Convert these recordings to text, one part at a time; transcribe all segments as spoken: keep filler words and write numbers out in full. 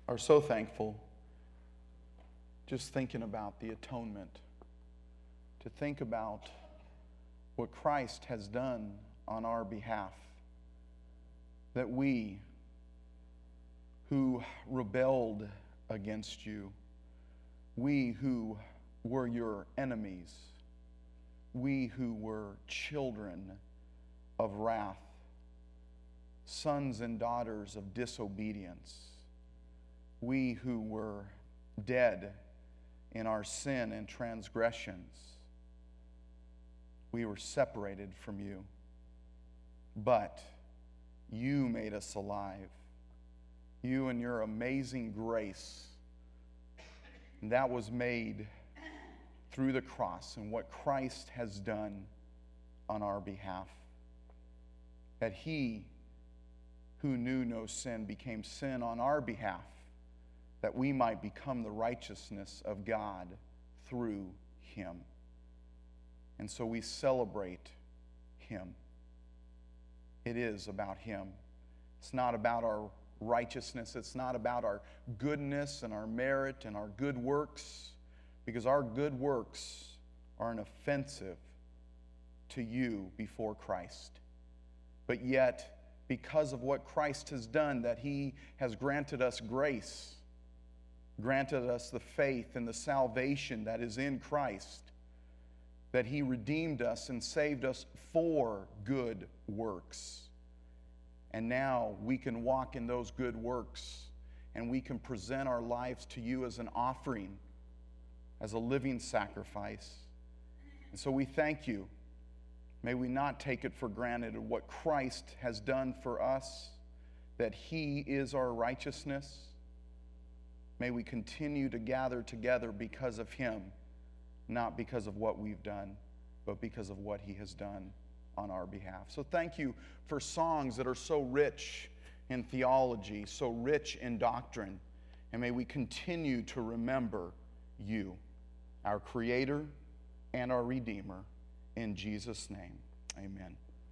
are so thankful just thinking about the atonement, to think about what Christ has done on our behalf, that we who rebelled against you, we who were your enemies, we who were children of wrath, sons and daughters of disobedience, we who were dead in our sin and transgressions, we were separated from you. But you made us alive. You and your amazing grace. And that was made through the cross and what Christ has done on our behalf. That he who knew no sin became sin on our behalf, that we might become the righteousness of God through him. And so we celebrate him. It is about him. It's not about our righteousness. It's not about our goodness and our merit and our good works, because our good works are an offensive to you before Christ. But yet, because of what Christ has done, that he has granted us grace, granted us the faith and the salvation that is in Christ, that he redeemed us and saved us for good works. And now we can walk in those good works, and we can present our lives to you as an offering, as a living sacrifice. And so we thank you. May we not take it for granted of what Christ has done for us, that he is our righteousness. May we continue to gather together because of him, not because of what we've done, but because of what he has done on our behalf. So thank you for songs that are so rich in theology, so rich in doctrine. And may we continue to remember you, our Creator and our Redeemer. In Jesus' name, amen.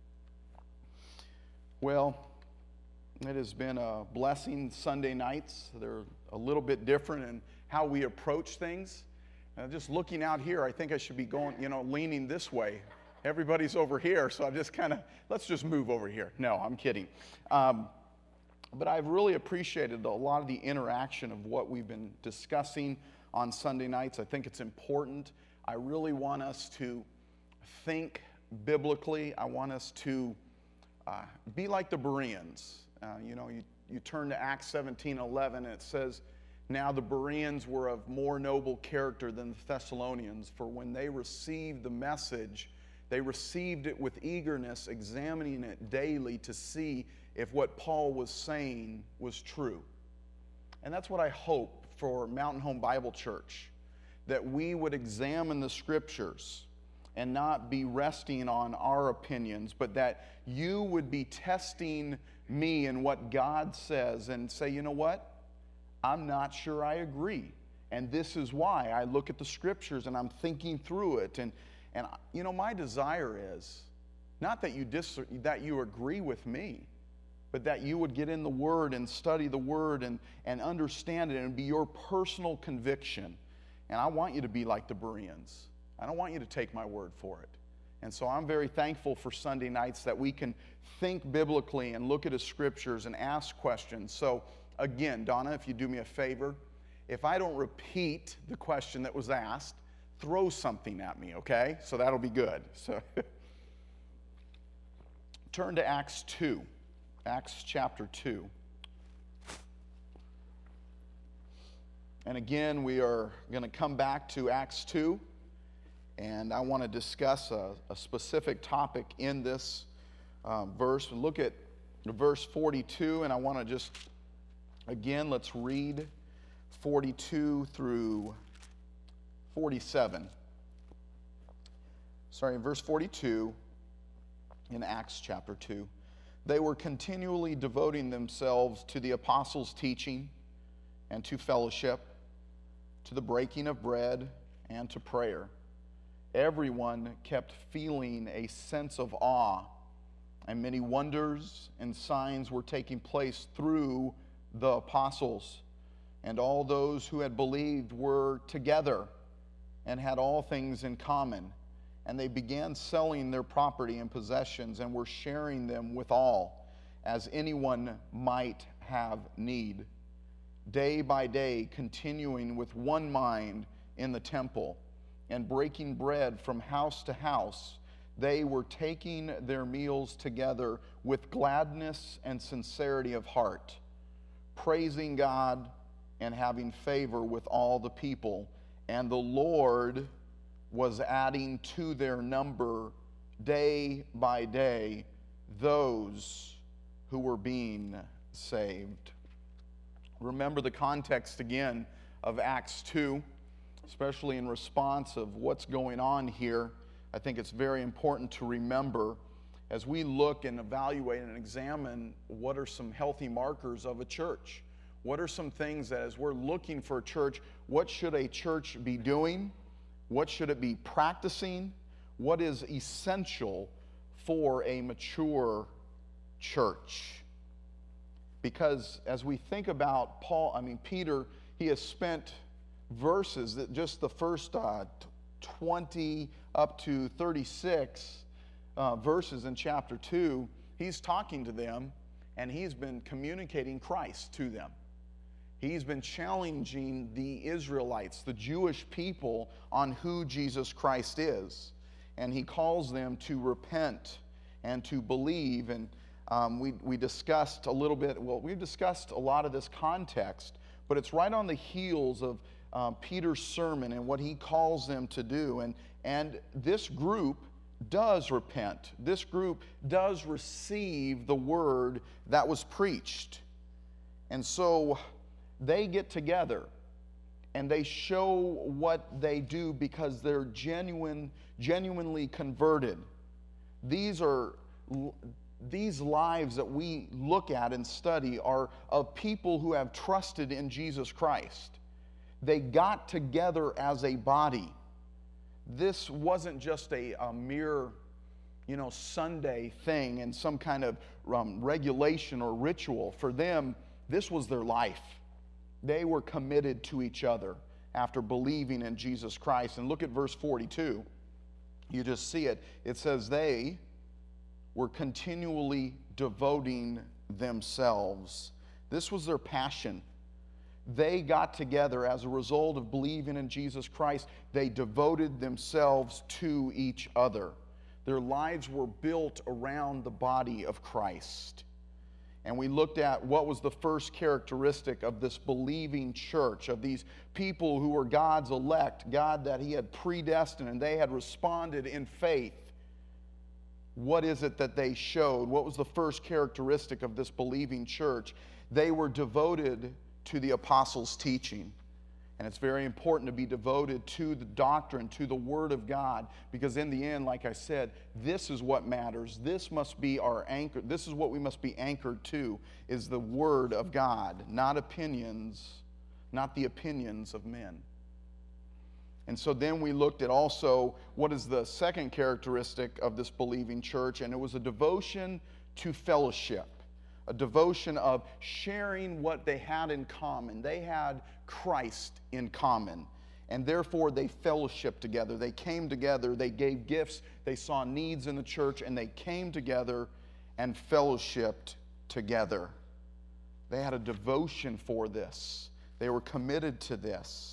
Well, it has been a blessing Sunday nights. They're a little bit different in how we approach things. Uh, just looking out here, I think I should be going, you know, leaning this way. Everybody's over here, so I'm just kind of, let's just move over here. No, I'm kidding. Um, but I've really appreciated a lot of the interaction of what we've been discussing on Sunday nights. I think it's important. I really want us to think biblically. I want us to uh, be like the Bereans. Uh, you know, you, you turn to Acts seventeen eleven, and it says, "Now the Bereans were of more noble character than the Thessalonians, for when they received the message, they received it with eagerness, examining it daily to see if what Paul was saying was true." And that's what I hope for Mountain Home Bible Church, that we would examine the Scriptures and not be resting on our opinions, but that you would be testing me and what God says and say, you know what? I'm not sure I agree. And this is why. I look at the Scriptures and I'm thinking through it. And, and you know, my desire is not that you dis- that you agree with me, but that you would get in the Word and study the Word and, and understand it and be your personal conviction. And I want you to be like the Bereans. I don't want you to take my word for it. And so I'm very thankful for Sunday nights that we can think biblically and look at the Scriptures and ask questions. So again, Donna, if you do me a favor, if I don't repeat the question that was asked, throw something at me, okay? So that'll be good. So turn to Acts two, Acts chapter two. And again, we are going to come back to Acts two. And I want to discuss a, a specific topic in this um, verse. And look at verse forty-two, and I want to just, again, let's read forty-two through forty-seven. Sorry, in verse forty-two in Acts chapter two. "They were continually devoting themselves to the apostles' teaching and to fellowship, to the breaking of bread and to prayer. Everyone kept feeling a sense of awe, and many wonders and signs were taking place through the apostles. and all those who had believed were together and had all things in common. And they began selling their property and possessions and were sharing them with all, as anyone might have need. Day by day, continuing with one mind in the temple and breaking bread from house to house, they were taking their meals together with gladness and sincerity of heart, praising God and having favor with all the people. And the Lord was adding to their number day by day those who were being saved. Remember the context again of Acts two, especially in response of what's going on here. I think it's very important to remember as we look and evaluate and examine what are some healthy markers of a church. What are some things that as we're looking for a church, what should a church be doing? What should it be practicing? What is essential for a mature church? Because as we think about Paul, I mean, Peter, he has spent verses, that just the first uh, twenty up to thirty-six uh, verses in chapter two, he's talking to them and he's been communicating Christ to them. He's been challenging the Israelites, the Jewish people, on who Jesus Christ is. And he calls them to repent and to believe. And um, we, we discussed a little bit, well, we've discussed a lot of this context, but it's right on the heels of uh, Peter's sermon and what he calls them to do. And, and this group does repent. This group does receive the word that was preached. And so they get together and they show what they do because they're genuine, genuinely converted. These are these lives that we look at and study are of people who have trusted in Jesus Christ. They got together as a body. This wasn't just a, a mere, you know, Sunday thing and some kind of um, regulation or ritual. For them, this was their life. They were committed to each other after believing in Jesus Christ. And look at verse forty-two. You just see it. It says they were continually devoting themselves. This was their passion. They got together as a result of believing in Jesus Christ. They devoted themselves to each other. Their lives were built around the body of Christ. And we looked at what was the first characteristic of this believing church, of these people who were God's elect, God that he had predestined, and they had responded in faith. What is it that they showed? What was the first characteristic of this believing church? They were devoted to the apostles' teaching. And it's very important to be devoted to the doctrine, to the Word of God, because in the end, like I said, this is what matters. This must be our anchor. This is what we must be anchored to, is the Word of God, not opinions, not the opinions of men. And so then we looked at also what is the second characteristic of this believing church, and it was a devotion to fellowship, a devotion of sharing what they had in common. They had Christ in common, and therefore they fellowshiped together. They came together, they gave gifts, they saw needs in the church, and they came together and fellowshipped together. They had a devotion for this. They were committed to this.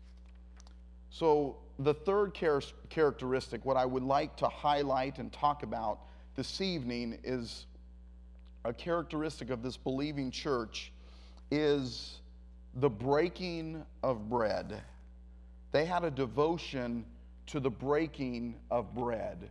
So the third char- characteristic, what I would like to highlight and talk about this evening, is a characteristic of this believing church is the breaking of bread. They had a devotion to the breaking of bread.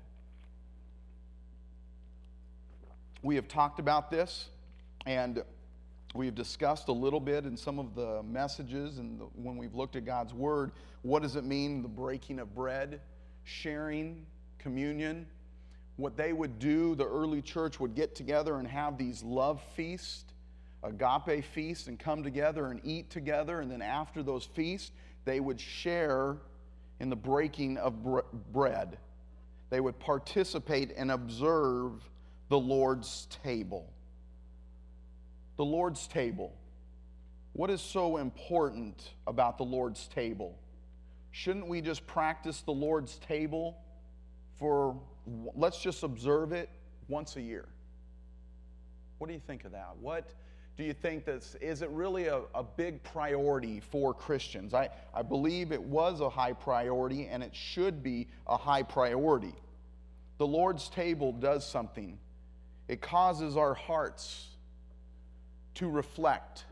We have talked about this, and we've discussed a little bit in some of the messages and the, when we've looked at God's Word, what does it mean, the breaking of bread, sharing, communion? What they would do, the early church would get together and have these love feasts, agape feasts, and come together and eat together. And then after those feasts, they would share in the breaking of bre- bread. They would participate and observe the Lord's table. The Lord's table. What is so important about the Lord's table? Shouldn't we just practice the Lord's table for, let's just observe it once a year? What do you think of that? What do you think that's, is it really a, a big priority for Christians? I, I believe it was a high priority, and it should be a high priority. The Lord's table does something. It causes our hearts to reflect.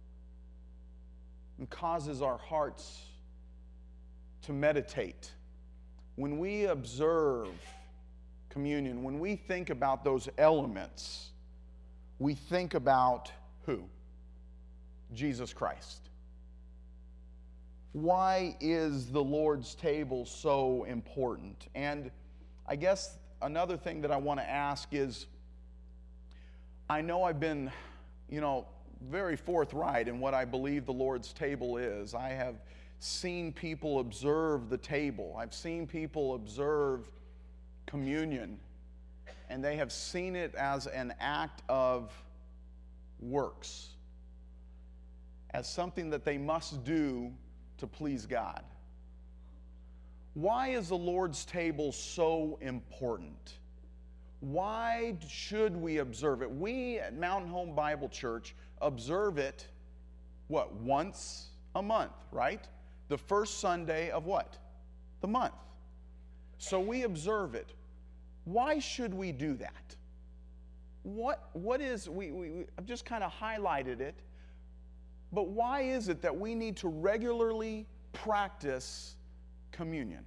It causes our hearts to meditate. When we observe communion, when we think about those elements, we think about who? Jesus Christ. Why is the Lord's table so important? And I guess another thing that I want to ask is, I know I've been, you know, very forthright in what I believe the Lord's table is. I have seen people observe the table. I've seen people observe communion, and they have seen it as an act of works, as something that they must do to please God. Why is the Lord's table so important? Why should we observe it? We at Mountain Home Bible Church observe it, what, once a month, right? The first Sunday of what? The month. So we observe it. Why should we do that? What, what is, we, we, we I've just kind of highlighted it, but why is it that we need to regularly practice communion?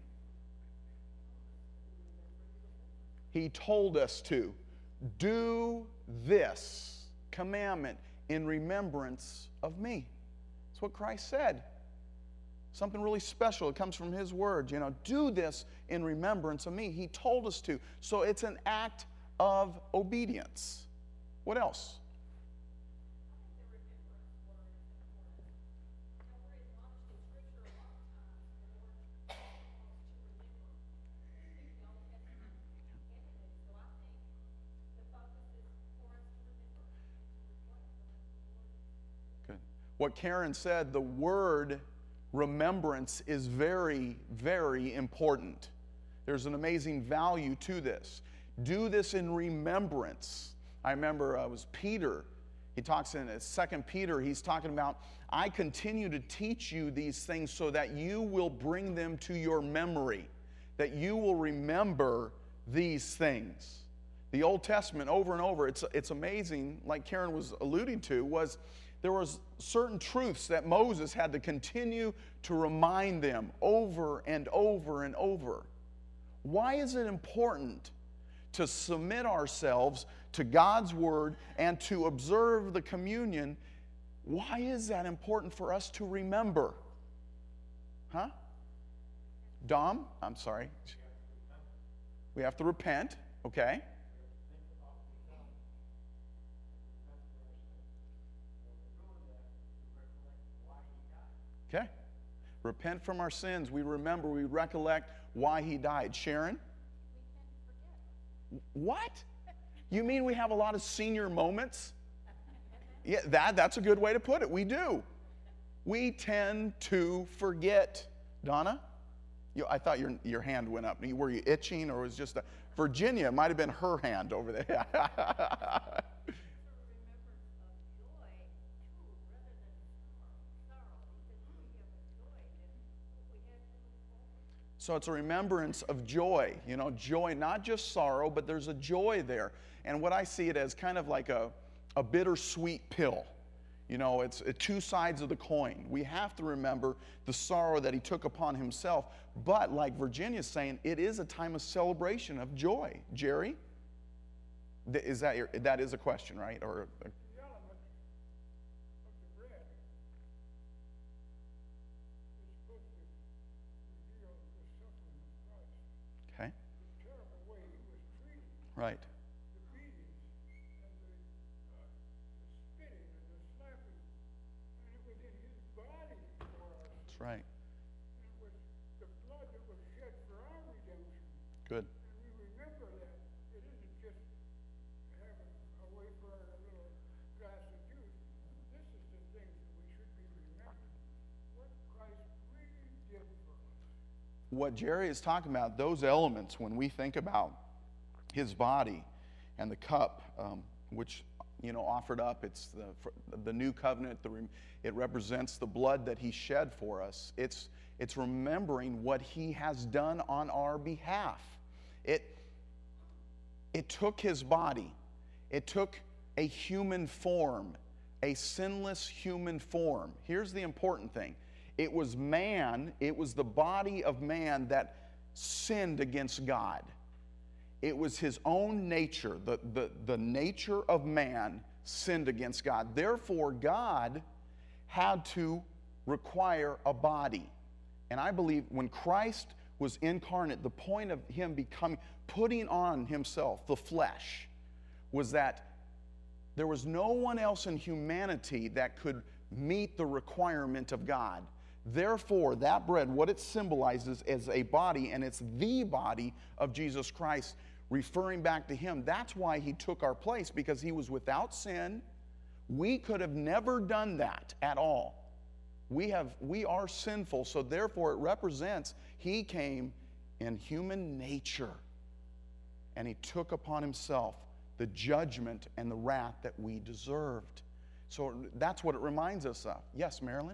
He told us to do this commandment in remembrance of me. That's what Christ said. Something really special. It comes from His words. You know, do this in remembrance of me. He told us to. So it's an act of obedience. What else? Good. What Karen said, the word remembrance is very, very important. There's an amazing value to this. Do this in remembrance. I remember uh, it was Peter. He talks in Second Peter, he's talking about, I continue to teach you these things so that you will bring them to your memory, that you will remember these things. The Old Testament, over and over, it's, it's amazing, like Karen was alluding to, was there was certain truths that Moses had to continue to remind them over and over and over. Why is it important to submit ourselves to God's Word and to observe the communion? Why is that important for us to remember? Huh? Dom, I'm sorry. We have to repent, okay? Okay. Repent from our sins. We remember, we recollect why He died. Sharon? What? You mean we have a lot of senior moments? Yeah, that, that's a good way to put it. We do. We tend to forget. Donna? You, I thought your, your hand went up. Were you itching, or was it just a... Virginia, it might have been her hand over there. So it's a remembrance of joy, you know, joy, not just sorrow, but there's a joy there. And what I see it as kind of like a, a bittersweet pill. You know, it's uh, two sides of the coin. We have to remember the sorrow that He took upon Himself. But like Virginia's saying, it is a time of celebration, of joy. Jerry? Is that your, that is a question, right? Or a, okay. Right. That's right. Good. And we remember that it isn't just having a wafer and a little glass of juice. This is the things that we should what Jerry is talking about, those elements, when we think about his body and the cup, um, which, you know, offered up, it's the, the new covenant, the, it represents the blood that he shed for us. It's, it's remembering what he has done on our behalf. It, it took his body. It took a human form, a sinless human form. Here's the important thing. It was man, it was the body of man that sinned against God. It was his own nature, the, the, the nature of man sinned against God. Therefore, God had to require a body. And I believe when Christ was incarnate, the point of him becoming, putting on himself the flesh, was that there was no one else in humanity that could meet the requirement of God. Therefore, that bread, what it symbolizes is a body, and it's the body of Jesus Christ, referring back to him. That's why he took our place, because he was without sin. We could have never done that at all. We have, we are sinful, so therefore it represents he came in human nature, and he took upon himself the judgment and the wrath that we deserved. So that's what it reminds us of. Yes, Marilyn?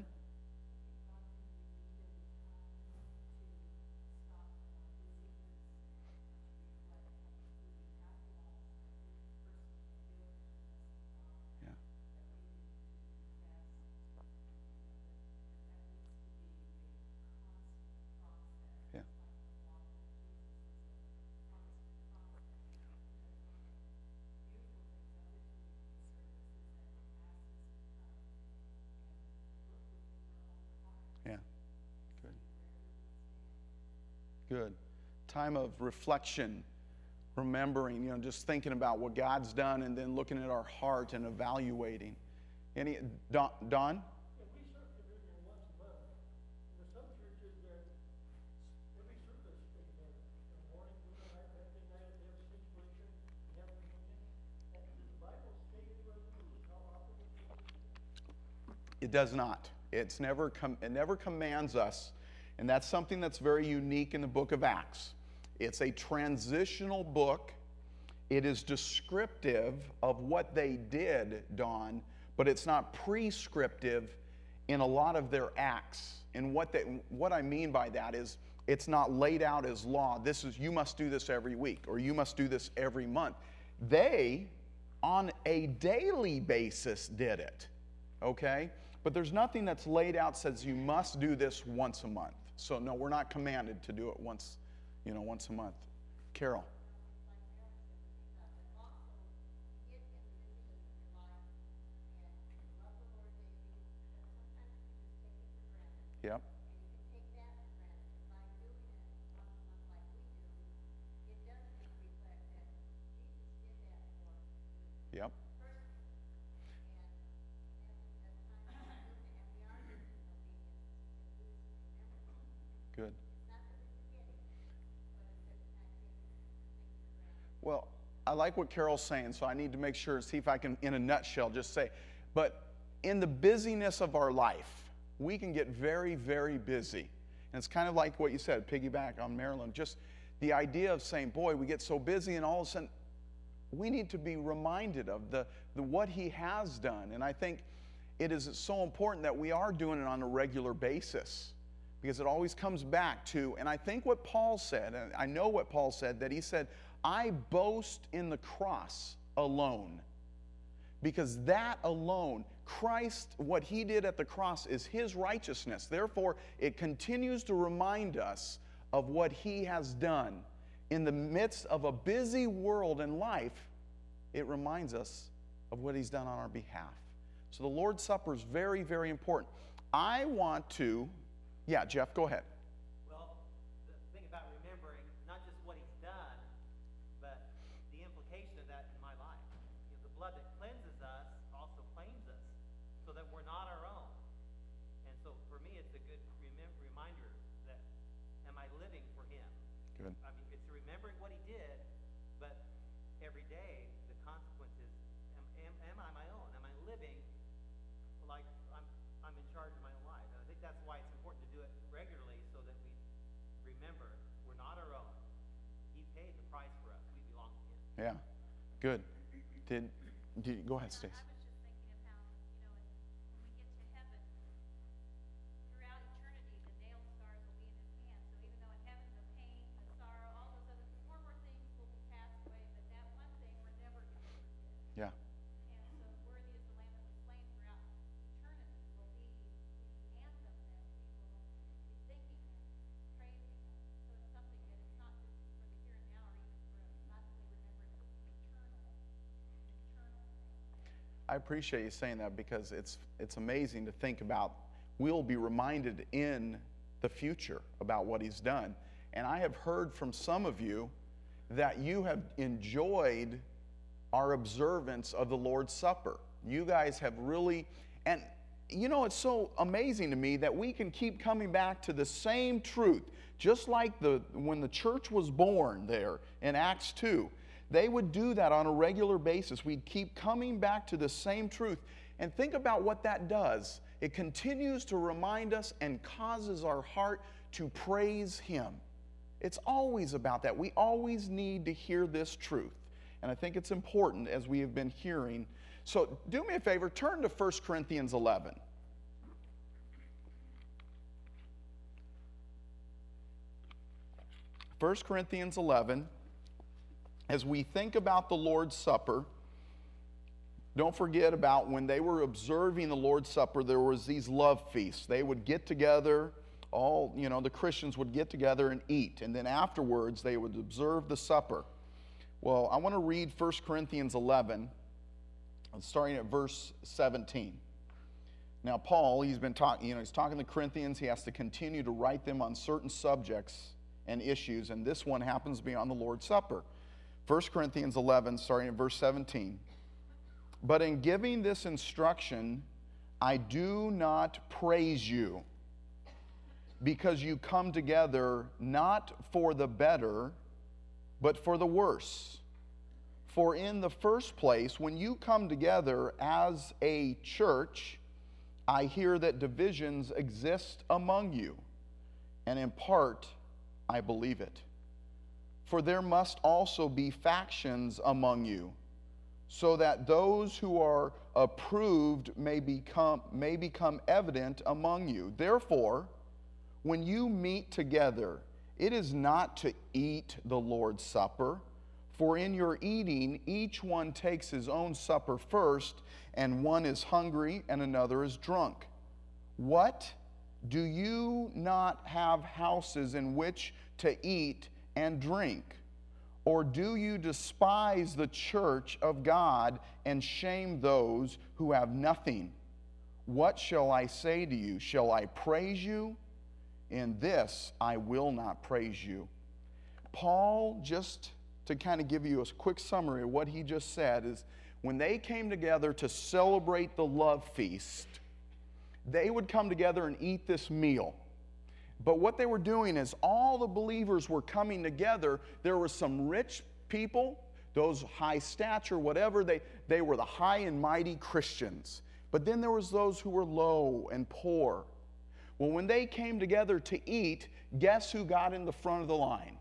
Good. Time of reflection, remembering, you know, just thinking about what God's done and then looking at our heart and evaluating. Any, Don? Don? Yeah, we serve communion once a month. There's some churches that every service, in the, in the morning, noon, night, Wednesday night, they have situation, they have communion. And does the Bible state anywhere this is how often we do it? It does not. It's never com- it never commands us. And that's something that's very unique in the book of Acts. It's a transitional book. It is descriptive of what they did, Dawn, but it's not prescriptive in a lot of their acts. And what they, what I mean by that is it's not laid out as law. This is, you must do this every week, or you must do this every month. They, on a daily basis, did it, okay? But there's nothing that's laid out says you must do this once a month. So no, we're not commanded to do it once, you know, once a month. Carol. Yep. Yep. Good. Well, I like what Carol's saying, so I need to make sure, see if I can, in a nutshell, just say, but in the busyness of our life, we can get very, very busy. And it's kind of like what you said, piggyback on Marilyn, just the idea of saying, boy, we get so busy, and all of a sudden, we need to be reminded of the, the what he has done. And I think it is so important that we are doing it on a regular basis, because it always comes back to, and I think what Paul said, and I know what Paul said, that he said, I boast in the cross alone. Because that alone, Christ, what he did at the cross is his righteousness. Therefore, it continues to remind us of what he has done. In the midst of a busy world and life, it reminds us of what he's done on our behalf. So the Lord's Supper is very, very important. I want to... Yeah, Jeff, go ahead. Well, the thing about remembering, not just what he's done, but the implication of that in my life. You know, the blood that cleanses us also claims us, so that we're not our own. And so for me, it's a good remem- reminder that, am I living for him? Good. I mean, it's remembering what he did, but every day, the consequence is, am, am, am I my own? Am I living like I'm, I'm in charge of my own life? And I think that's why it's important to do it regularly, so that we remember Good. Did, did go ahead, Stace. I was just thinking of how, you know, when we get to heaven, throughout eternity, the nail scars will be in his hands. So even though in heaven the pain, the sorrow, all those other former things will be passed away, but that one thing we're never going to forget. Yeah. And so worthy is the Lamb that was slain throughout eternity will be the anthem that we will be thinking and praising. So it's something that it's not just for the here and now or even for us constantly remembering eternal, eternal things. I appreciate you saying that because it's it's amazing to think about. We'll be reminded in the future about what he's done. And I have heard from some of you that you have enjoyed our observance of the Lord's Supper. You guys have really, and you know, it's so amazing to me that we can keep coming back to the same truth. Just like the when the church was born there in Acts two, they would do that on a regular basis. We'd keep coming back to the same truth. And think about what that does. It continues to remind us and causes our heart to praise Him. It's always about that. We always need to hear this truth. And I think it's important as we have been hearing. So do me a favor, turn to First Corinthians eleven. First Corinthians eleven. As we think about the Lord's Supper, don't forget about when they were observing the Lord's Supper, there was these love feasts. They would get together, all, you know, the Christians would get together and eat. And then afterwards, they would observe the supper. Well, I want to read First Corinthians eleven, starting at verse seventeen. Now, Paul, he's been talking, you know, he's talking to the Corinthians. He has to continue to write them on certain subjects and issues. And this one happens to be on the Lord's Supper. First Corinthians eleven, starting at verse seventeen. But in giving this instruction, I do not praise you, because you come together not for the better, but for the worse. For in the first place, when you come together as a church, I hear that divisions exist among you, and in part, I believe it. For there must also be factions among you, so that those who are approved may become, may become evident among you. Therefore, when you meet together, it is not to eat the Lord's Supper, for in your eating, each one takes his own supper first, and one is hungry and another is drunk. What? Do you not have houses in which to eat and drink? Or do you despise the church of God and shame those who have nothing? What shall I say to you? Shall I praise you? In this I will not praise you. Paul, just to kind of give you a quick summary of what he just said, is when they came together to celebrate the love feast, they would come together and eat this meal. But what they were doing is all the believers were coming together. There were some rich people, those high stature, whatever, they, they were the high and mighty Christians. But then there was those who were low and poor. Well, when they came together to eat, guess who got in the front of the line?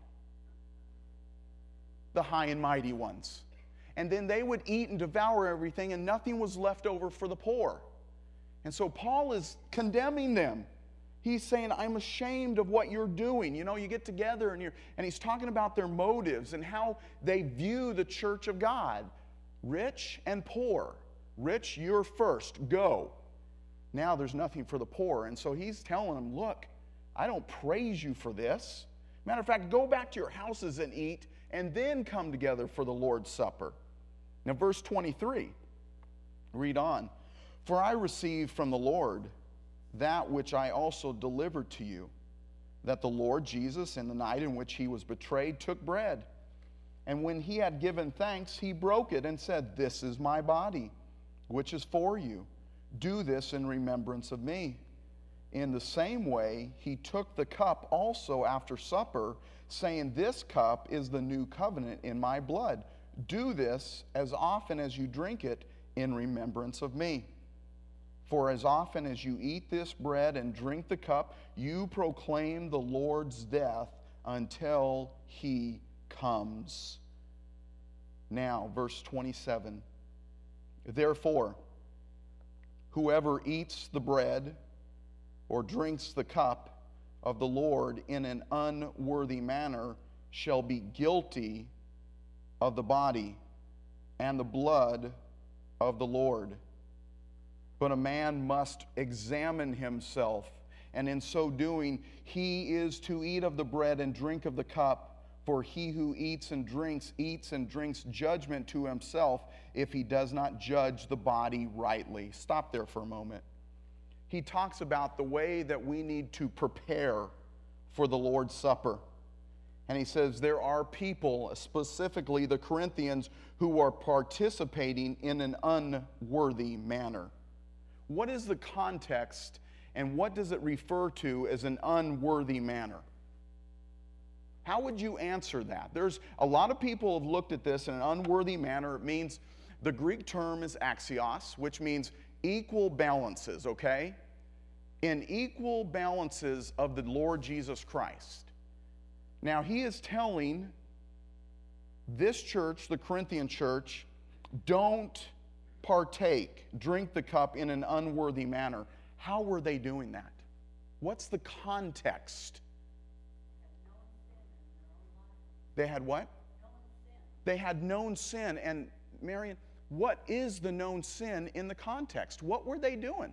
The high and mighty ones. And then they would eat and devour everything, and nothing was left over for the poor. And so Paul is condemning them. He's saying, I'm ashamed of what you're doing. You know, you get together and you're, and he's talking about their motives and how they view the church of God. Rich and poor. Rich, you're first. Go. Now there's nothing for the poor. And so he's telling them, look, I don't praise you for this. Matter of fact, go back to your houses and eat, and then come together for the Lord's Supper. Now, verse twenty-three, read on. For I received from the Lord that which I also delivered to you, that the Lord Jesus, in the night in which he was betrayed, took bread. And when he had given thanks, he broke it and said, this is my body, which is for you. Do this in remembrance of me. In the same way, he took the cup also after supper, saying, this cup is the new covenant in my blood. Do this as often as you drink it in remembrance of me. For as often as you eat this bread and drink the cup, you proclaim the Lord's death until he comes. Now, verse twenty-seven. Therefore, whoever eats the bread or drinks the cup of the Lord in an unworthy manner shall be guilty of the body and the blood of the Lord. But a man must examine himself, and in so doing, he is to eat of the bread and drink of the cup. For he who eats and drinks, eats and drinks judgment to himself if he does not judge the body rightly. Stop there for a moment. He talks about the way that we need to prepare for the Lord's Supper. And he says there are people, specifically the Corinthians, who are participating in an unworthy manner. What is the context, and what does it refer to as an unworthy manner? How would you answer that? There's a lot of people have looked at this in an unworthy manner. It means, the Greek term is axios, which means equal balances, okay? In equal balances of the Lord Jesus Christ. Now, he is telling this church, the Corinthian church, don't partake, drink the cup in an unworthy manner. How were they doing that? What's the context? They had what? They had known sin. And Marion, what is the known sin in the context? What were they doing?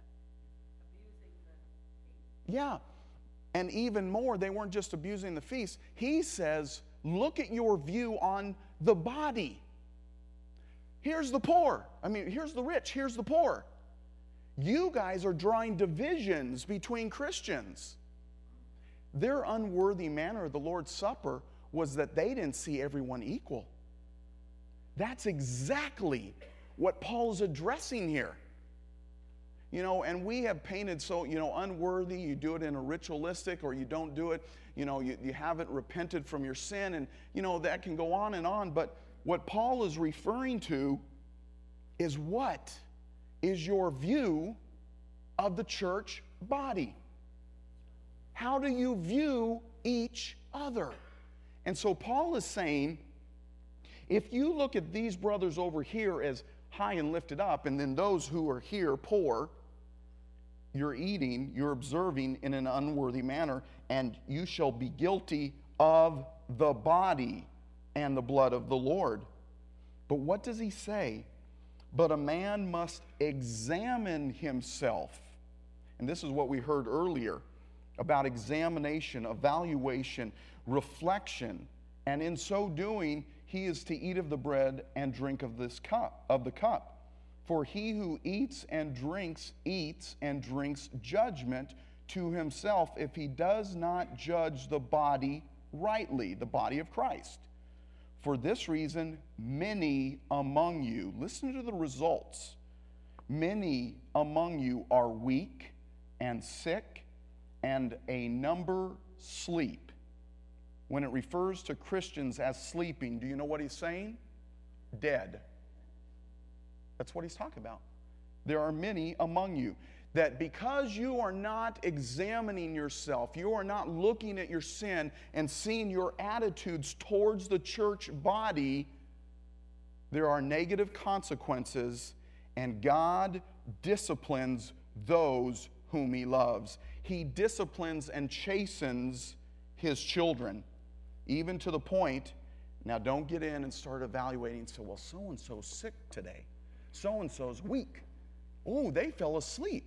Yeah. And even more, they weren't just abusing the feast. He says, look at your view on the body. Here's the poor. I mean, here's the rich. Here's the poor. You guys are drawing divisions between Christians. Their unworthy manner of the Lord's Supper was that they didn't see everyone equal. That's exactly what Paul's addressing here. You know, and we have painted so, you know, unworthy, you do it in a ritualistic, or you don't do it, you know, you, you haven't repented from your sin, and, you know, that can go on and on. But what Paul is referring to is, what is your view of the church body? How do you view each other? And so Paul is saying, if you look at these brothers over here as high and lifted up, and then those who are here poor, you're eating, you're observing in an unworthy manner, and you shall be guilty of the body and the blood of the Lord. But what does he say? But a man must examine himself. And this is what we heard earlier about examination, evaluation, reflection, and in so doing, he is to eat of the bread and drink of this cup, of the cup. For he who eats and drinks, eats and drinks judgment to himself if he does not judge the body rightly, the body of Christ. For this reason, many among you, listen to the results, many among you are weak and sick, and a number sleep. When it refers to Christians as sleeping, do you know what he's saying? Dead. That's what he's talking about. There are many among you that because you are not examining yourself, you are not looking at your sin and seeing your attitudes towards the church body, there are negative consequences, and God disciplines those whom he loves. He disciplines and chastens his children, even to the point, now don't get in and start evaluating, so, well, so-and-so's sick today. So-and-so's weak. Oh, they fell asleep.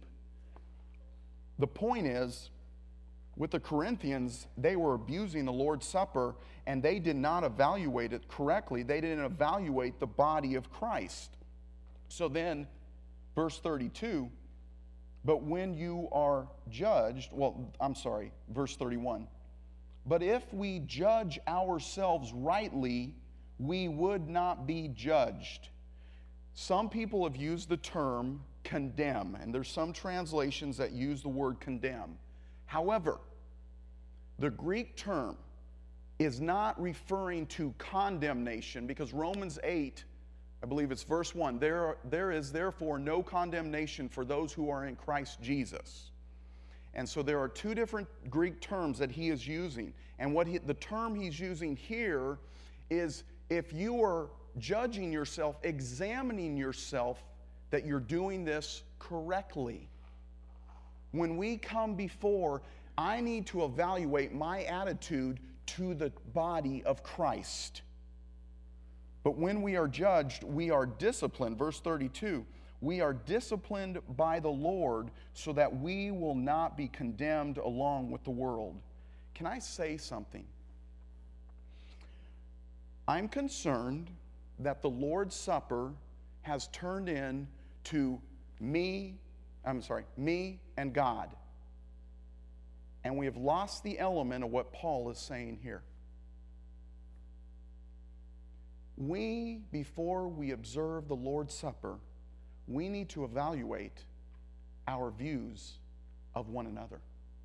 The point is, with the Corinthians, they were abusing the Lord's Supper, and they did not evaluate it correctly. They didn't evaluate the body of Christ. So then, verse thirty-two, but when you are judged, well, I'm sorry, verse thirty-one. But if we judge ourselves rightly, we would not be judged. Some people have used the term condemn, and there's some translations that use the word condemn. However, the Greek term is not referring to condemnation, because Romans eight, I believe it's verse one, there, there is therefore no condemnation for those who are in Christ Jesus. And so there are two different Greek terms that he is using. And what he, the term he's using here is, if you are judging yourself, examining yourself that you're doing this correctly. When we come before, I need to evaluate my attitude to the body of Christ. But when we are judged, we are disciplined. Verse thirty-two, we are disciplined by the Lord so that we will not be condemned along with the world. Can I say something? I'm concerned that the Lord's Supper has turned into me, I'm sorry, me and God. And we have lost the element of what Paul is saying here. We, before we observe the Lord's Supper, we need to evaluate our views of one another.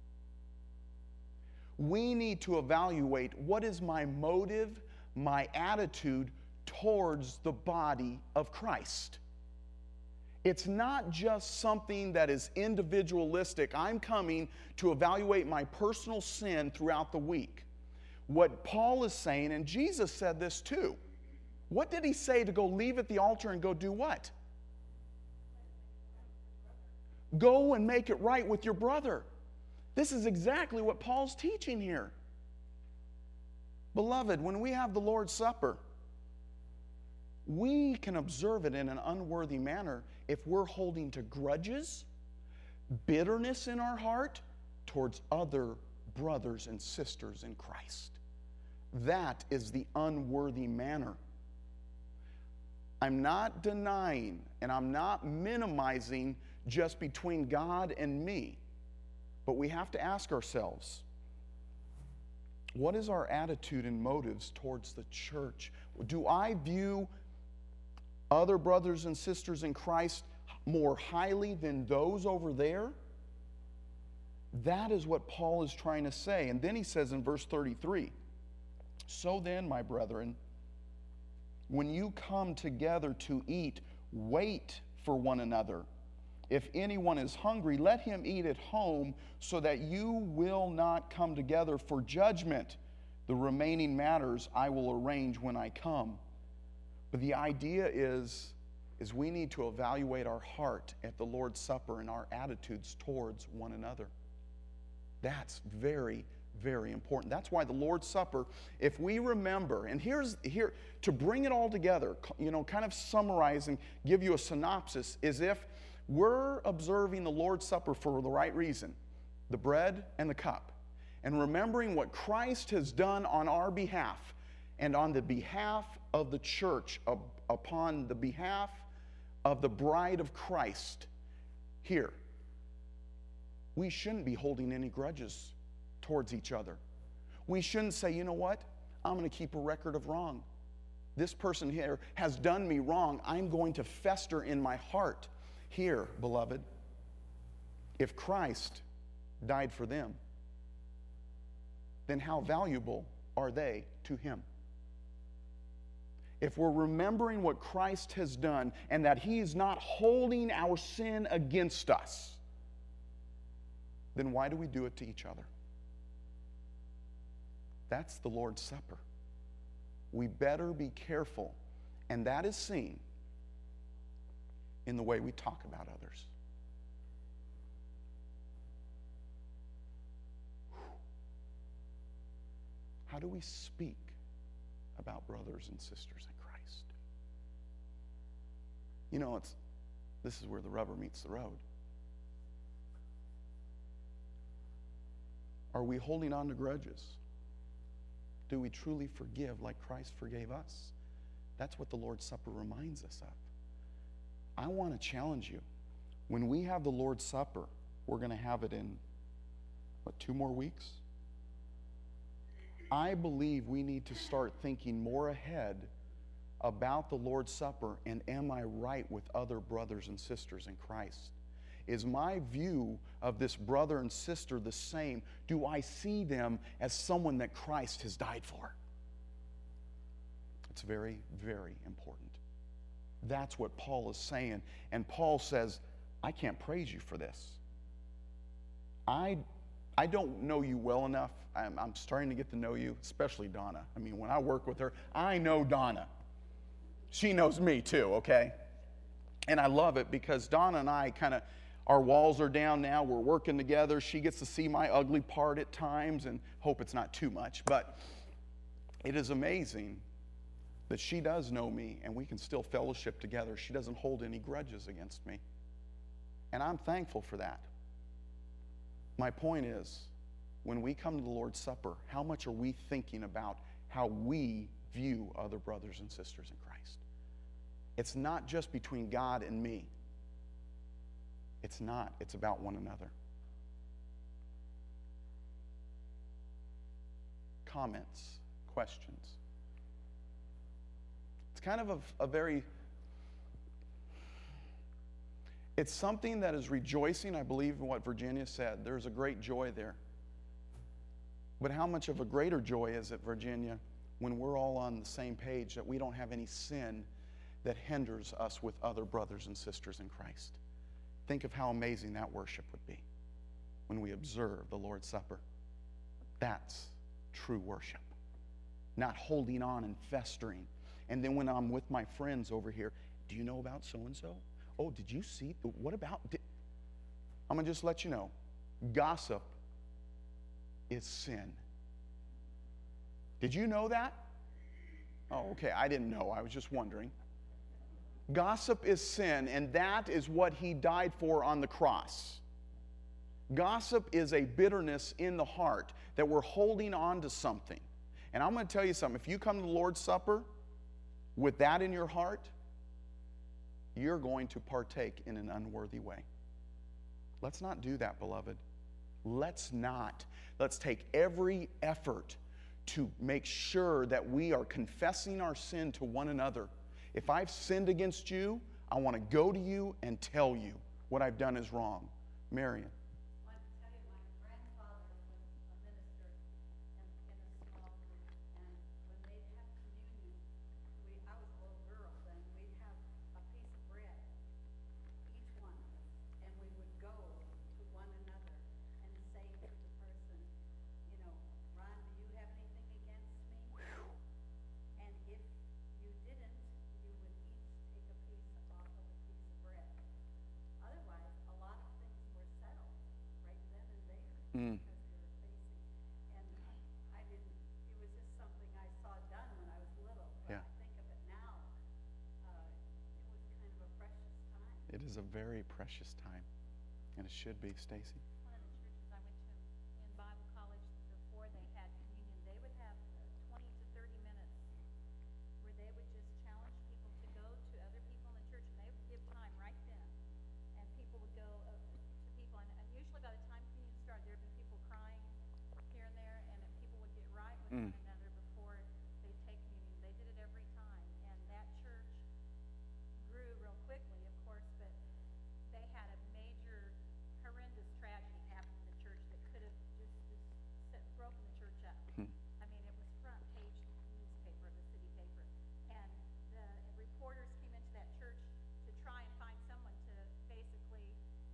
We need to evaluate what is my motive, my attitude towards the body of Christ. It's not just something that is individualistic. I'm coming to evaluate my personal sin throughout the week. What Paul is saying, and Jesus said this too. What did he say to go leave at the altar and go do what? Go and make it right with your brother. This is exactly what Paul's teaching here. Beloved, when we have the Lord's Supper, we can observe it in an unworthy manner if we're holding to grudges, bitterness in our heart towards other brothers and sisters in Christ. That is the unworthy manner. I'm not denying and I'm not minimizing just between God and me, but we have to ask ourselves, what is our attitude and motives towards the church? Do I view other brothers and sisters in Christ more highly than those over there? That is what Paul is trying to say. And then he says in verse thirty-three, so then, my brethren, when you come together to eat, wait for one another. If anyone is hungry, let him eat at home, so that you will not come together for judgment. The remaining matters I will arrange when I come. But the idea is, is we need to evaluate our heart at the Lord's Supper and our attitudes towards one another. That's very, very important. That's why the Lord's Supper, if we remember, and here's here to bring it all together, you know, kind of summarize and give you a synopsis, is if we're observing the Lord's Supper for the right reason, the bread and the cup, and remembering what Christ has done on our behalf and on the behalf of the church, upon the behalf of the bride of Christ here, we shouldn't be holding any grudges towards each other. We shouldn't say, you know what, I'm going to keep a record of wrong. This person here has done me wrong. I'm going to fester in my heart. Here, beloved, if Christ died for them, then how valuable are they to him? If we're remembering what Christ has done and that he is not holding our sin against us, then why do we do it to each other? That's the Lord's Supper. We better be careful, and that is seen in the way we talk about others. How do we speak about brothers and sisters in Christ? You know, it's this is where the rubber meets the road. Are we holding on to grudges? Do we truly forgive like Christ forgave us? That's what the Lord's Supper reminds us of. I want to challenge you. When we have the Lord's Supper, we're going to have it in, what, two more weeks? I believe we need to start thinking more ahead about the Lord's Supper and am I right with other brothers and sisters in Christ? Is my view of this brother and sister the same? Do I see them as someone that Christ has died for? It's very, very important. That's what Paul is saying. And Paul says, I can't praise you for this. I, I don't know you well enough. I'm, I'm starting to get to know you, especially Donna. I mean, when I work with her, I know Donna. She knows me too, okay? And I love it because Donna and I kind of, our walls are down now. We're working together. She gets to see my ugly part at times, and hope it's not too much. But it is amazing that she does know me, and we can still fellowship together. She doesn't hold any grudges against me. And I'm thankful for that. My point is, when we come to the Lord's Supper, how much are we thinking about how we view other brothers and sisters in Christ? It's not just between God and me. It's not. It's about one another. Comments, questions. It's kind of a, a very, it's something that is rejoicing, I believe, in what Virginia said. There's a great joy there. But how much of a greater joy is it, Virginia, when we're all on the same page, that we don't have any sin that hinders us with other brothers and sisters in Christ? Think of how amazing that worship would be when we observe the Lord's Supper. That's true worship. Not holding on and festering. And then when I'm with my friends over here, do you know about so-and-so? Oh, did you see? What about? Did... I'm going to just let you know. Gossip is sin. Did you know that? Oh, okay. I didn't know. I was just wondering. Gossip is sin, and that is what he died for on the cross. Gossip is a bitterness in the heart that we're holding on to something. And I'm going to tell you something. If you come to the Lord's Supper with that in your heart, you're going to partake in an unworthy way. Let's not do that, beloved. Let's not. Let's take every effort to make sure that we are confessing our sin to one another. If I've sinned against you, I want to go to you and tell you what I've done is wrong. Marion. I want to tell you, my grandfather was a minister in, in a small group, and when they'd have communion, we, I was a little girl then, we'd have a piece of bread, each one of us, and we would go to one another and say to the person, you know, Ron, do you have anything against me? And if you didn't, you would each take a piece off of a piece of bread. Otherwise, a lot of things were settled right then and there Mm. because we were facing. And I didn't, it was just something I saw done when I was little. But Yeah. I think of it now, uh, it was kind of a precious time. It is a very precious time, and it should be, Stacy. One of the churches I went to in Bible college, before they had communion, they would have uh, twenty to thirty minutes where they would just challenge people to go to other people in the church, and they would give time right then. And people would go uh, to people, and, and usually by the time communion started, there'd be people crying here and there, and then people would get right with Mm. one another before they take communion. They did it every time, and that church grew real quickly, of course, but they had a major, horrendous tragedy happen in the church that could have just, just set, broken the church up. Hmm. I mean, it was front page newspaper of the city paper. And the reporters came into that church to try and find someone to basically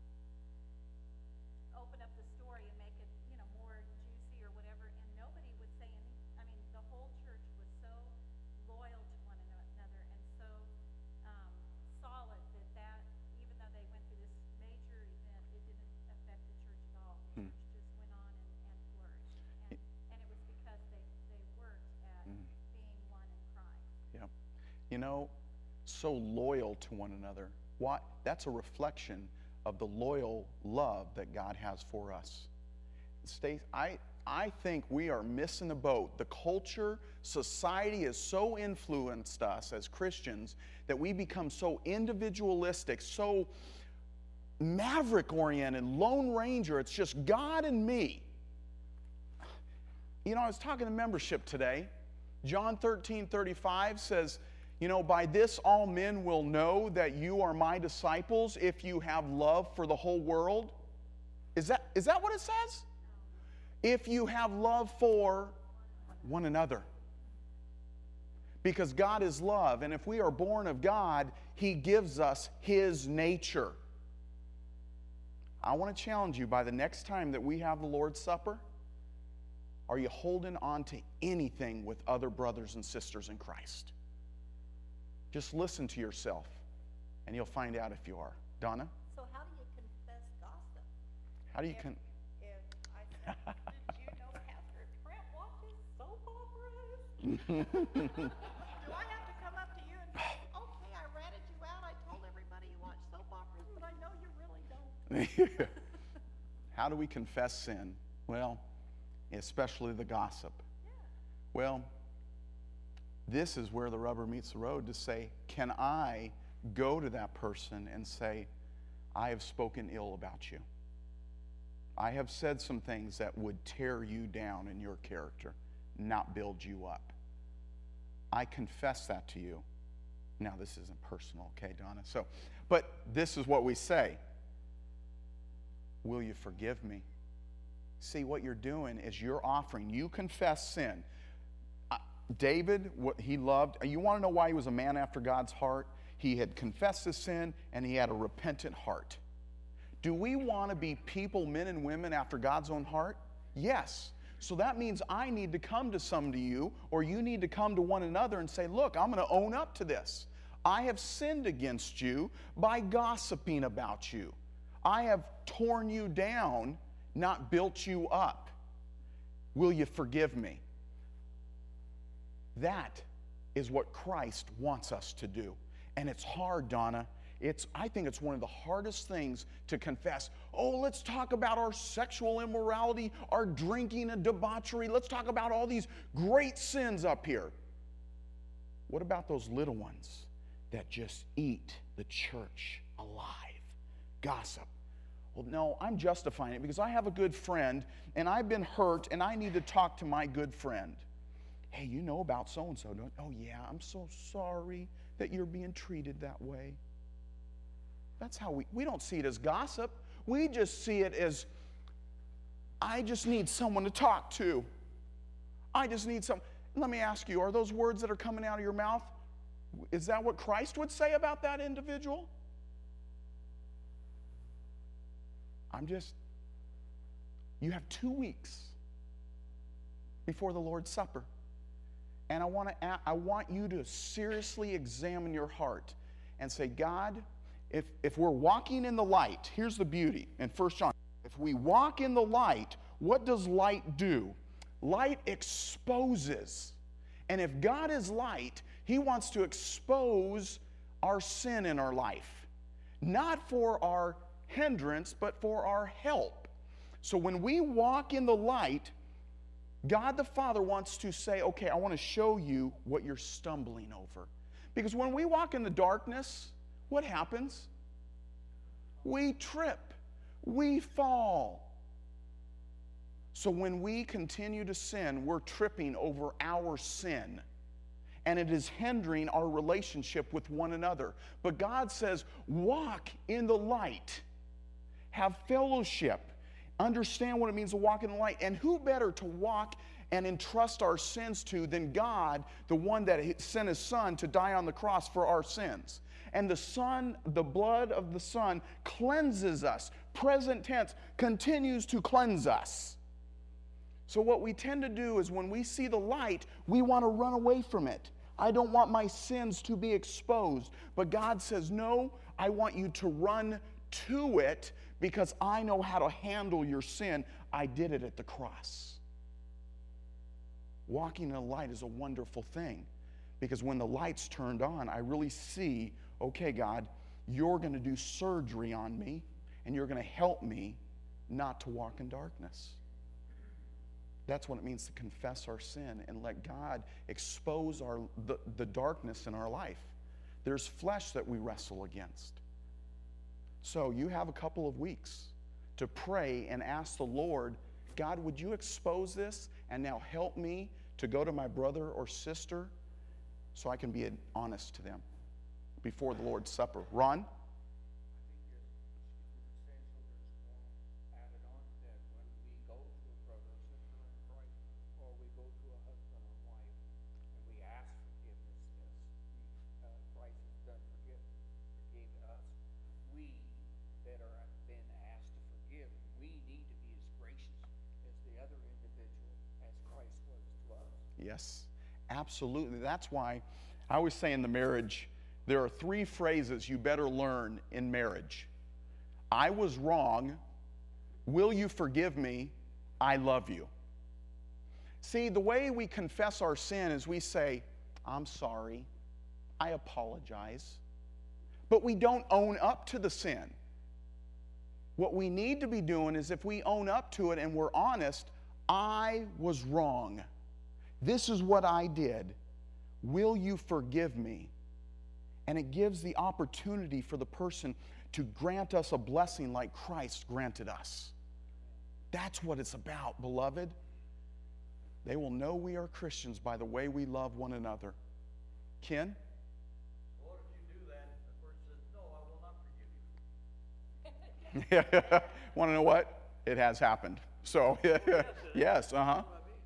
open up the story and make it, you know, more juicy or whatever, and nobody would say any, I mean, the whole church was so loyal to one another and so um, solid that that, even though they went through this major event, it didn't affect the church at all. The Hmm. church just went on and, and flourished. And, and it was because they, they worked at Mm. being one in Christ. Yep. You know, so loyal to one another. Why? That's a reflection of the loyal love that God has for us. Stace, I, I think we are missing the boat. The culture, society has so influenced us as Christians that we become so individualistic, so maverick-oriented, Lone Ranger. It's just God and me. You know, I was talking to membership today. John thirteen thirty-five says, you know, by this all men will know that you are my disciples if you have love for the whole world. Is that, is that what it says? If you have love for one another. Because God is love, and if we are born of God, He gives us His nature. I want to challenge you, by the next time that we have the Lord's Supper, are you holding on to anything with other brothers and sisters in Christ? Just listen to yourself, and you'll find out if you are. Donna? So how do you confess gossip? How do you If- con... If I said, did you know Pastor Trent watches soap operas? Do I have to come up to you and say, okay, I ratted you out, I told everybody you watch soap operas, but I know you really don't? How do we confess sin? Well, especially the gossip. Yeah. Well, this is where the rubber meets the road to say, can I go to that person and say, I have spoken ill about you. I have said some things that would tear you down in your character, not build you up. I confess that to you. Now, this isn't personal, okay, Donna? So, but this is what we say. Will you forgive me? See, what you're doing is you're offering. You confess sin. Uh, David, what he loved, you want to know why he was a man after God's heart? He had confessed his sin, and he had a repentant heart. Do we want to be people, men and women, after God's own heart? Yes. So that means I need to come to some of you, or you need to come to one another and say, look, I'm going to own up to this. I have sinned against you by gossiping about you. I have torn you down, not built you up. Will you forgive me? That is what Christ wants us to do. And it's hard, Donna. It's, I think it's one of the hardest things to confess. Oh, let's talk about our sexual immorality, our drinking and debauchery. Let's talk about all these great sins up here. What about those little ones that just eat the church alive? Gossip. Well, no, I'm justifying it because I have a good friend and I've been hurt and I need to talk to my good friend. Hey, you know about so-and-so, don't you? Oh, yeah, I'm so sorry that you're being treated that way. That's how we, we don't see it as gossip. We just see it as, I just need someone to talk to. I just need some. Let me ask you, are those words that are coming out of your mouth, is that what Christ would say about that individual? I'm just, you have two weeks before the Lord's Supper. And I want to, I want you to seriously examine your heart and say, God, if, if we're walking in the light, here's the beauty in First John. If we walk in the light, what does light do? Light exposes. And if God is light, He wants to expose our sin in our life. Not for our hindrance, but for our help. So when we walk in the light, God the Father wants to say, okay, I want to show you what you're stumbling over. Because when we walk in the darkness, what happens? We trip. We fall. So when we continue to sin, we're tripping over our sin. And it is hindering our relationship with one another. But God says, walk in the light. Have fellowship. Understand what it means to walk in the light. And who better to walk and entrust our sins to than God, the one that sent His Son to die on the cross for our sins. And the Son, the blood of the Son, cleanses us. Present tense, continues to cleanse us. So what we tend to do is when we see the light, we want to run away from it. I don't want my sins to be exposed. But God says, no, I want you to run to it because I know how to handle your sin. I did it at the cross. Walking in the light is a wonderful thing because when the light's turned on, I really see, okay, God, you're going to do surgery on me and you're going to help me not to walk in darkness. That's what it means to confess our sin and let God expose our, the, the darkness in our life. There's flesh that we wrestle against. So you have a couple of weeks to pray and ask the Lord, God, would you expose this and now help me to go to my brother or sister so I can be honest to them before the Lord's Supper. Ron? Yes, absolutely. That's why I always say in the marriage, there are three phrases you better learn in marriage. I was wrong. Will you forgive me? I love you. See, the way we confess our sin is we say, I'm sorry. I apologize. But we don't own up to the sin. What we need to be doing is if we own up to it and we're honest, I was wrong. This is what I did. Will you forgive me? And it gives the opportunity for the person to grant us a blessing like Christ granted us. That's what it's about, beloved. They will know we are Christians by the way we love one another. Ken? What if you do that and the person says, no, I will not forgive you? Want to know what? It has happened. So, yes, uh-huh.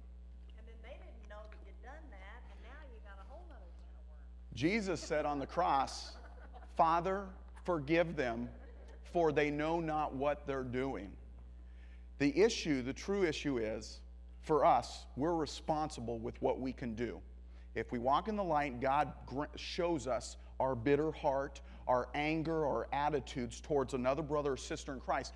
And then they didn't know that you'd done that, and now you got a whole nother can of worms. Jesus said on the cross, Father, forgive them, for they know not what they're doing. The issue, the true issue is, for us, we're responsible with what we can do. If we walk in the light, God shows us our bitter heart, our anger, our attitudes towards another brother or sister in Christ.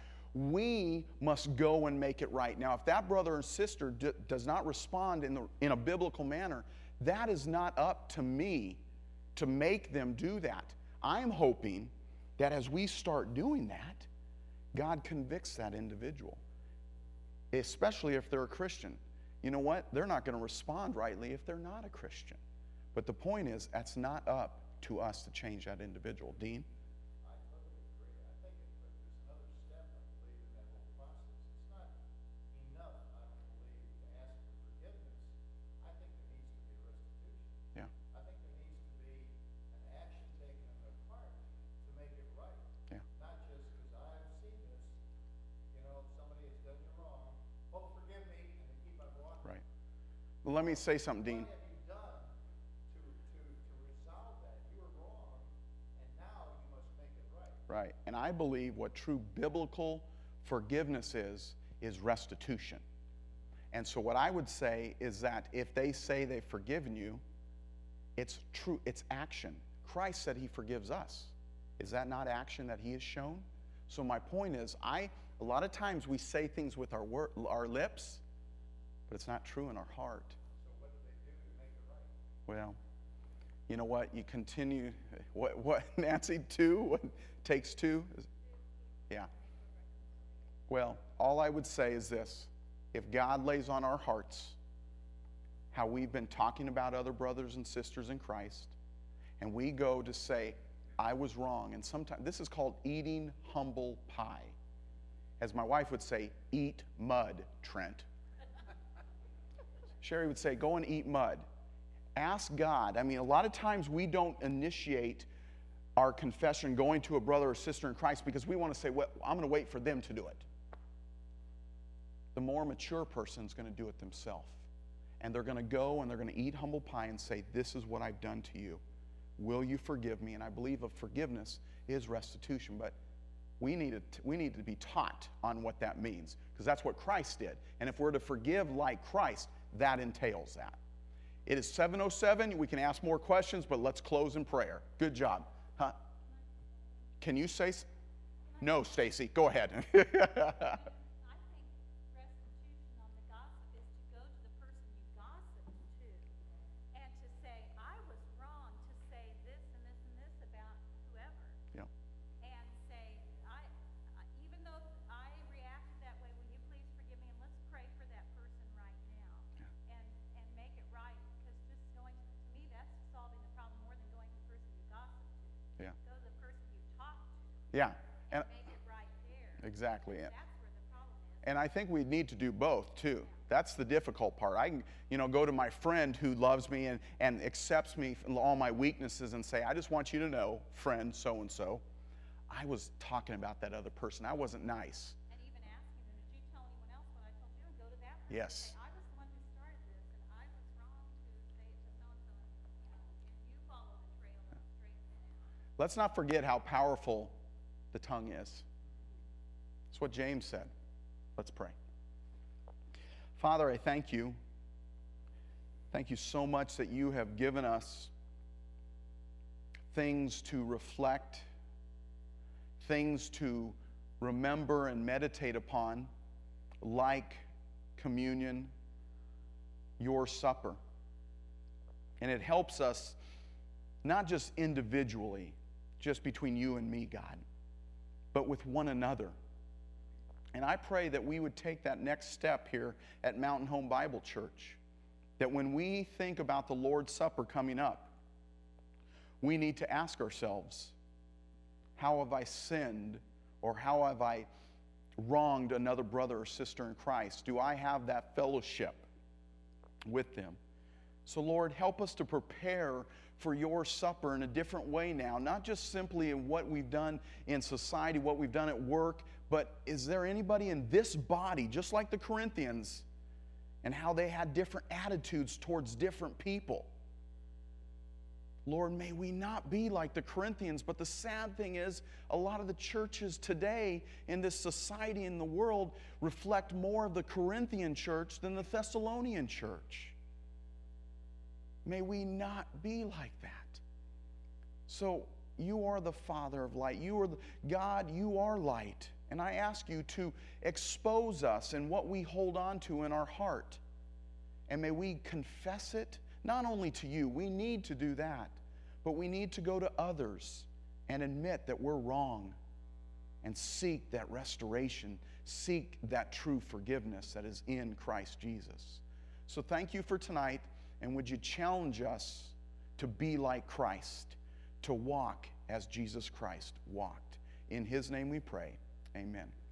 We must go and make it right. Now, if that brother or sister d- does not respond in, the, in a biblical manner, that is not up to me to make them do that. I'm hoping that as we start doing that, God convicts that individual, especially if they're a Christian. You know what? They're not going to respond rightly if they're not a Christian. But the point is, that's not up to us to change that individual. Dean? I totally agree. I think it, but there's another step, I believe, in that whole process. It's not enough, I don't believe, to ask for forgiveness. I think there needs to be restitution. Yeah. I think there needs to be an action taken on their part to make it right. Yeah. Not just because I've seen this, you know, somebody has done you wrong, oh, forgive me, and they keep on walking. Right. Well, let me say something, Dean. What have you done to, to, to resolve that? You were wrong, and now you must make it right. Right. And I believe what true biblical forgiveness is, is restitution. And so what I would say is that if they say they've forgiven you, it's true, it's action. Christ said he forgives us. Is that not action that he has shown? So my point is, I a lot of times we say things with our wor- our lips, but it's not true in our heart. So what do they do to make it right? Well, you know what? You continue. What? What? Nancy, two? What takes two? Yeah. Well, all I would say is this: if God lays on our hearts how we've been talking about other brothers and sisters in Christ, and we go to say, "I was wrong," and sometimes this is called eating humble pie, as my wife would say, "Eat mud, Trent." Sherry would say, "Go and eat mud." Ask God. I mean, a lot of times we don't initiate our confession going to a brother or sister in Christ because we want to say, well, I'm going to wait for them to do it. The more mature person's going to do it themselves. And they're going to go and they're going to eat humble pie and say, this is what I've done to you. Will you forgive me? And I believe of forgiveness is restitution, but we need, to, we need to be taught on what that means because that's what Christ did. And if we're to forgive like Christ, that entails that. It is seven oh seven. We can ask more questions, but let's close in prayer. Good job. Huh? Can you say? S- no, Stacy. Go ahead. I think restitution on the gossip is to go to the person you gossiped to and to say, I was wrong to say this and this and this about whoever. Yeah. And say, I, I, even though I reacted that way, will you please forgive me? And let's pray for that person right now. Yeah. And, and make it right. Because just going, to, to me, that's solving the problem more than going to the person you gossiped to. Yeah. Go to the person you talked to. Yeah. And Make it right there. exactly. That's where the problem is. And I think we need to do both too. That's the difficult part. I can, you know, go to my friend who loves me and, and accepts me from all my weaknesses and say, I just want you to know, friend so-and-so, I was talking about that other person. I wasn't nice. And even asking them, did you tell anyone else what I told you? And go to that person. Yes. And say, I was the one who started this, and I was wrong to say it to so-and-so. And you follow the trail and straighten it out. Let's not forget how powerful the tongue is. That's what James said. Let's pray. Father, I thank you. Thank you so much that you have given us things to reflect, things to remember and meditate upon, like communion, your supper. And it helps us not just individually, just between you and me, God, but with one another. And I pray that we would take that next step here at Mountain Home Bible Church, that when we think about the Lord's Supper coming up, we need to ask ourselves, how have I sinned, or how have I wronged another brother or sister in Christ? Do I have that fellowship with them? So Lord, help us to prepare for your supper in a different way now, not just simply in what we've done in society, what we've done at work, but is there anybody in this body, just like the Corinthians, and how they had different attitudes towards different people? Lord, may we not be like the Corinthians, but the sad thing is, a lot of the churches today in this society in the world reflect more of the Corinthian church than the Thessalonian church. May we not be like that. So, you are the Father of light. You are the, God, you are light. And I ask you to expose us in what we hold on to in our heart. And may we confess it, not only to you, we need to do that, but we need to go to others and admit that we're wrong and seek that restoration, seek that true forgiveness that is in Christ Jesus. So thank you for tonight, and would you challenge us to be like Christ, to walk as Jesus Christ walked. In His name we pray. Amen.